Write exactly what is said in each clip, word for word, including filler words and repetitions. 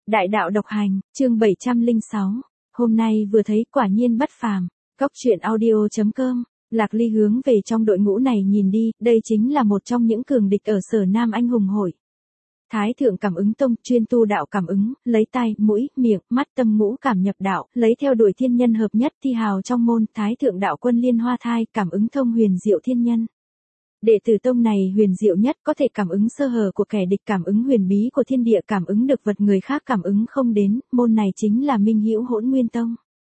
Đại đạo độc hành, chương bảy trăm lẻ sáu. Hôm nay vừa thấy quả nhiên bất phàm. Cốc truyện audio chấm com. Lạc Ly hướng về trong đội ngũ này nhìn đi, đây chính là một trong những cường địch ở Sở Nam Anh hùng hội. Thái thượng cảm ứng tông, chuyên tu đạo cảm ứng, lấy tai, mũi, miệng, mắt, tâm ngũ cảm nhập đạo, lấy theo đuổi thiên nhân hợp nhất thi hào trong môn, Thái thượng đạo quân liên hoa thai, cảm ứng thông huyền diệu thiên nhân. Đệ tử tông này huyền diệu nhất, có thể cảm ứng sơ hở của kẻ địch, cảm ứng huyền bí của thiên địa, cảm ứng được vật người khác cảm ứng không đến, môn này chính là Minh Hữu Hỗn Nguyên Tông.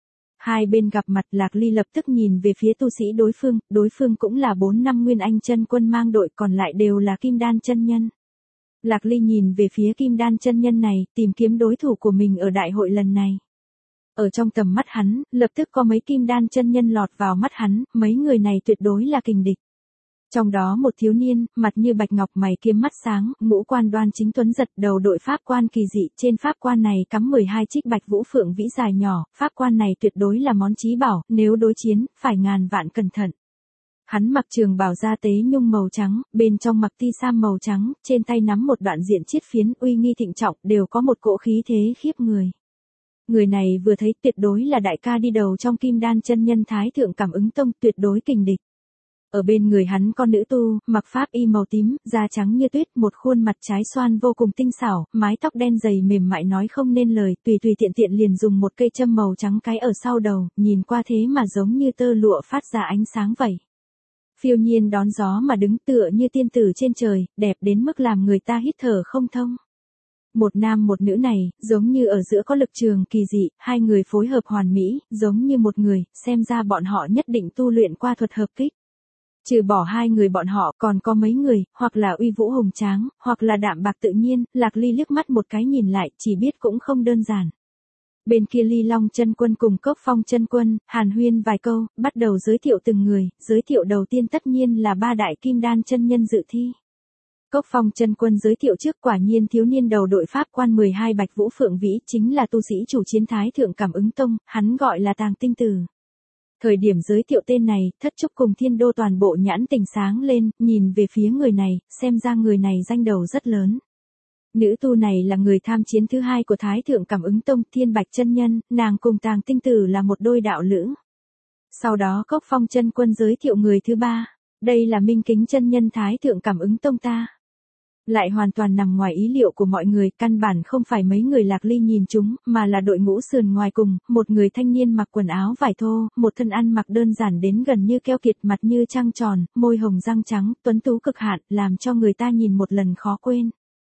Hai bên gặp mặt, Lạc Ly lập tức nhìn về phía tu sĩ đối phương, đối phương cũng là bốn năm Nguyên Anh chân quân mang đội, còn lại đều là Kim Đan chân nhân. Lạc Ly nhìn về phía Kim Đan chân nhân này, tìm kiếm đối thủ của mình ở đại hội lần này. Ở trong tầm mắt hắn, lập tức có mấy Kim Đan chân nhân lọt vào mắt hắn, mấy người này tuyệt đối là kình địch. Trong đó một thiếu niên, mặt như bạch ngọc, mày kiếm mắt sáng, ngũ quan đoan chính tuấn giật, đầu đội pháp quan kỳ dị, trên pháp quan này cắm mười hai trích bạch vũ phượng vĩ dài nhỏ, pháp quan này tuyệt đối là món chí bảo, nếu đối chiến, phải ngàn vạn cẩn thận. Hắn mặc trường bào da tế nhung màu trắng, bên trong mặc ti sam màu trắng, trên tay nắm một đoạn diện chiết phiến, uy nghi thịnh trọng, đều có một cỗ khí thế khiếp người. Người này vừa thấy tuyệt đối là đại ca đi đầu trong Kim Đan chân nhân Thái thượng cảm ứng tông, tuyệt đối kình địch. Ở bên người hắn con nữ tu, mặc pháp y màu tím, da trắng như tuyết, một khuôn mặt trái xoan vô cùng tinh xảo, mái tóc đen dày mềm mại nói không nên lời, tùy tùy tiện tiện liền dùng một cây châm màu trắng cái ở sau đầu, nhìn qua thế mà giống như tơ lụa phát ra ánh sáng vậy. Phiêu nhiên đón gió mà đứng tựa như tiên tử trên trời, đẹp đến mức làm người ta hít thở không thông. Một nam một nữ này, giống như ở giữa có lực trường kỳ dị, hai người phối hợp hoàn mỹ, giống như một người, xem ra bọn họ nhất định tu luyện qua thuật hợp kích. Trừ bỏ hai người bọn họ, còn có mấy người, hoặc là uy vũ hùng tráng, hoặc là đạm bạc tự nhiên, Lạc Ly liếc mắt một cái nhìn lại, chỉ biết cũng không đơn giản. Bên kia Ly Long chân quân cùng Cốc Phong chân quân, hàn huyên vài câu, bắt đầu giới thiệu từng người, giới thiệu đầu tiên tất nhiên là ba đại Kim Đan chân nhân dự thi. Cốc Phong chân quân giới thiệu trước, quả nhiên thiếu niên đầu đội pháp quan mười hai bạch vũ phượng vĩ chính là tu sĩ chủ chiến Thái thượng cảm ứng tông, hắn gọi là Tàng Tinh Tử. Thời điểm giới thiệu tên này, Thất Trúc cùng Thiên Đô toàn bộ nhãn tình sáng lên, nhìn về phía người này, xem ra người này danh đầu rất lớn. Nữ tu này là người tham chiến thứ hai của Thái thượng cảm ứng tông, Thiên Bạch chân nhân, nàng cùng Tàng Tinh Tử là một đôi đạo lữ. Sau đó Cốc Phong chân quân giới thiệu người thứ ba, đây là Minh Kính chân nhân Thái thượng cảm ứng tông ta. Lại hoàn toàn nằm ngoài ý liệu của mọi người, căn bản không phải mấy người Lạc Ly nhìn chúng, mà là đội ngũ sườn ngoài cùng, một người thanh niên mặc quần áo vải thô, một thân ăn mặc đơn giản đến gần như keo kiệt, mặt như trăng tròn, môi hồng răng trắng, tuấn tú cực hạn, làm cho người ta nhìn một lần khó quên.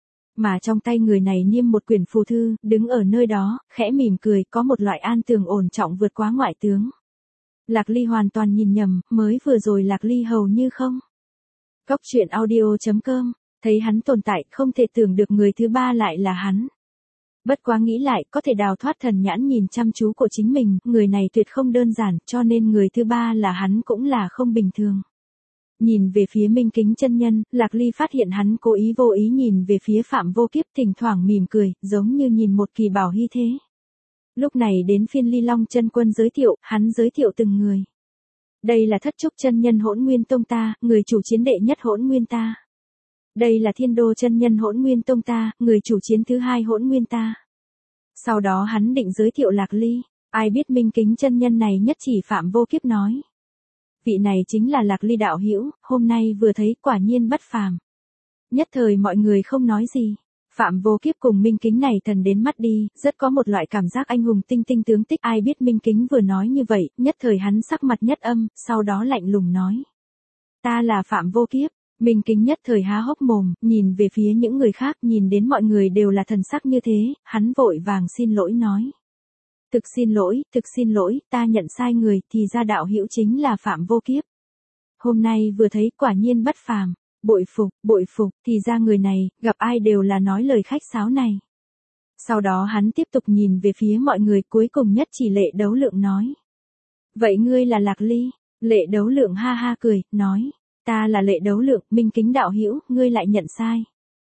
Mà trong tay người này niêm một quyển phù thư, đứng ở nơi đó, khẽ mỉm cười, có một loại an tường ổn trọng vượt quá ngoại tướng. Lạc Ly hoàn toàn nhìn nhầm, mới vừa rồi Lạc Ly hầu như không. Cốc truyện audio chấm com. Thấy hắn tồn tại, không thể tưởng được người thứ ba lại là hắn. Bất quá nghĩ lại, có thể đào thoát thần nhãn nhìn chăm chú của chính mình, người này tuyệt không đơn giản, cho nên người thứ ba là hắn cũng là không bình thường. Nhìn về phía Minh Kính chân nhân, Lạc Ly phát hiện hắn cố ý vô ý nhìn về phía Phạm Vô Kiếp, thỉnh thoảng mỉm cười, giống như nhìn một kỳ bảo hy thế. Lúc này đến phiên Ly Long chân quân giới thiệu, hắn giới thiệu từng người. Đây là Thất Trúc chân nhân Hỗn Nguyên tông ta, người chủ chiến đệ nhất Hỗn Nguyên ta. Đây là Thiên Đô chân nhân Hỗn Nguyên tông ta, người chủ chiến thứ hai Hỗn Nguyên ta. Sau đó hắn định giới thiệu Lạc Ly, ai biết Minh Kính chân nhân này nhất chỉ Phạm Vô Kiếp nói. Vị này chính là Lạc Ly đạo hữu, hôm nay vừa thấy quả nhiên bất phàm. Nhất thời mọi người không nói gì. Phạm Vô Kiếp cùng Minh Kính này thần đến mắt đi, rất có một loại cảm giác anh hùng tinh tinh tướng tích. Ai biết Minh Kính vừa nói như vậy, nhất thời hắn sắc mặt nhất âm, sau đó lạnh lùng nói. Ta là Phạm Vô Kiếp. Minh Kính nhất thời há hốc mồm, nhìn về phía những người khác, nhìn đến mọi người đều là thần sắc như thế, hắn vội vàng xin lỗi nói. Thực xin lỗi, thực xin lỗi, ta nhận sai người, thì ra đạo hữu chính là Phạm Vô Kiếp. Hôm nay vừa thấy quả nhiên bất phàm, bội phục, bội phục, thì ra người này, gặp ai đều là nói lời khách sáo này. Sau đó hắn tiếp tục nhìn về phía mọi người, cuối cùng nhất chỉ Lệ Đấu Lượng nói. Vậy ngươi là Lạc Ly? Lệ Đấu Lượng ha ha cười, nói. Ta là Lệ Đấu Lượng, Minh Kính đạo hữu, ngươi lại nhận sai.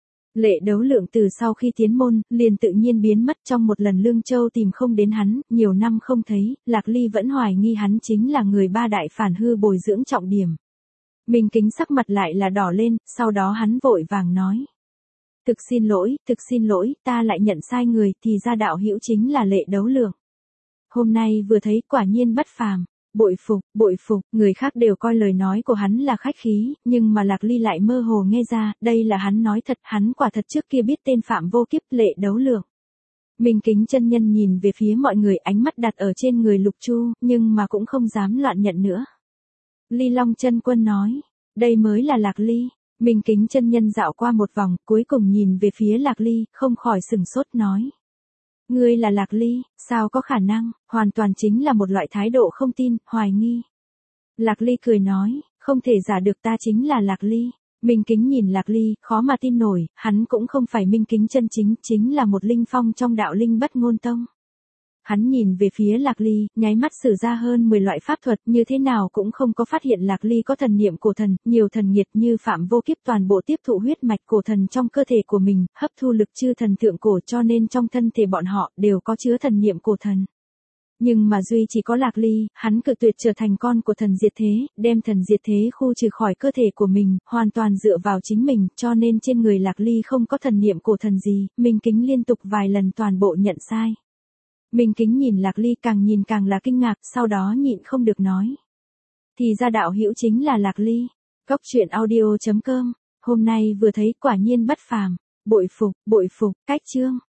Lệ Đấu Lượng từ sau khi tiến môn, liền tự nhiên biến mất, trong một lần Lương Châu tìm không đến hắn, nhiều năm không thấy, Lạc Ly vẫn hoài nghi hắn chính là người ba đại phản hư bồi dưỡng trọng điểm. Minh Kính sắc mặt lại là đỏ lên, sau đó hắn vội vàng nói. thực xin lỗi, thực xin lỗi, ta lại nhận sai người, thì ra đạo hữu chính là Lệ Đấu Lượng. Hôm nay vừa thấy quả nhiên bất phàm. Bội phục, bội phục, người khác đều coi lời nói của hắn là khách khí, nhưng mà Lạc Ly lại mơ hồ nghe ra, đây là hắn nói thật, hắn quả thật trước kia biết tên Phạm Vô Kiếp, Lệ Đấu Lượng. Minh Kính chân nhân nhìn về phía mọi người, ánh mắt đặt ở trên người Lục Chu, nhưng mà cũng không dám loạn nhận nữa. Ly Long chân quân nói, đây mới là Lạc Ly. Minh Kính chân nhân dạo qua một vòng, cuối cùng nhìn về phía Lạc Ly, không khỏi sửng sốt nói. Ngươi là Lạc Ly, sao có khả năng, hoàn toàn chính là một loại thái độ không tin, hoài nghi. Lạc Ly cười nói, không thể giả được, ta chính là Lạc Ly. Minh Kính nhìn Lạc Ly, khó mà tin nổi, hắn cũng không phải Minh Kính chân chính, chính là một linh phong trong đạo Linh Bất Ngôn Tông. Hắn nhìn về phía Lạc Ly, nháy mắt sử ra hơn mười loại pháp thuật, như thế nào cũng không có phát hiện Lạc Ly có thần niệm cổ thần, nhiều thần nghiệt như Phạm Vô Kiếp toàn bộ tiếp thụ huyết mạch cổ thần trong cơ thể của mình, hấp thu lực chư thần thượng cổ, cho nên trong thân thể bọn họ đều có chứa thần niệm cổ thần. Nhưng mà duy chỉ có Lạc Ly, hắn cự tuyệt trở thành con của thần diệt thế, đem thần diệt thế khu trừ khỏi cơ thể của mình, hoàn toàn dựa vào chính mình, cho nên trên người Lạc Ly không có thần niệm cổ thần gì. Minh Kính liên tục vài lần toàn bộ nhận sai. Minh Kính nhìn Lạc Ly, càng nhìn càng là kinh ngạc, sau đó nhịn không được nói. Thì ra đạo hữu chính là Lạc Ly. Góc truyện audio chấm com, hôm nay vừa thấy quả nhiên bất phàm. Bội phục, bội phục, cách chương.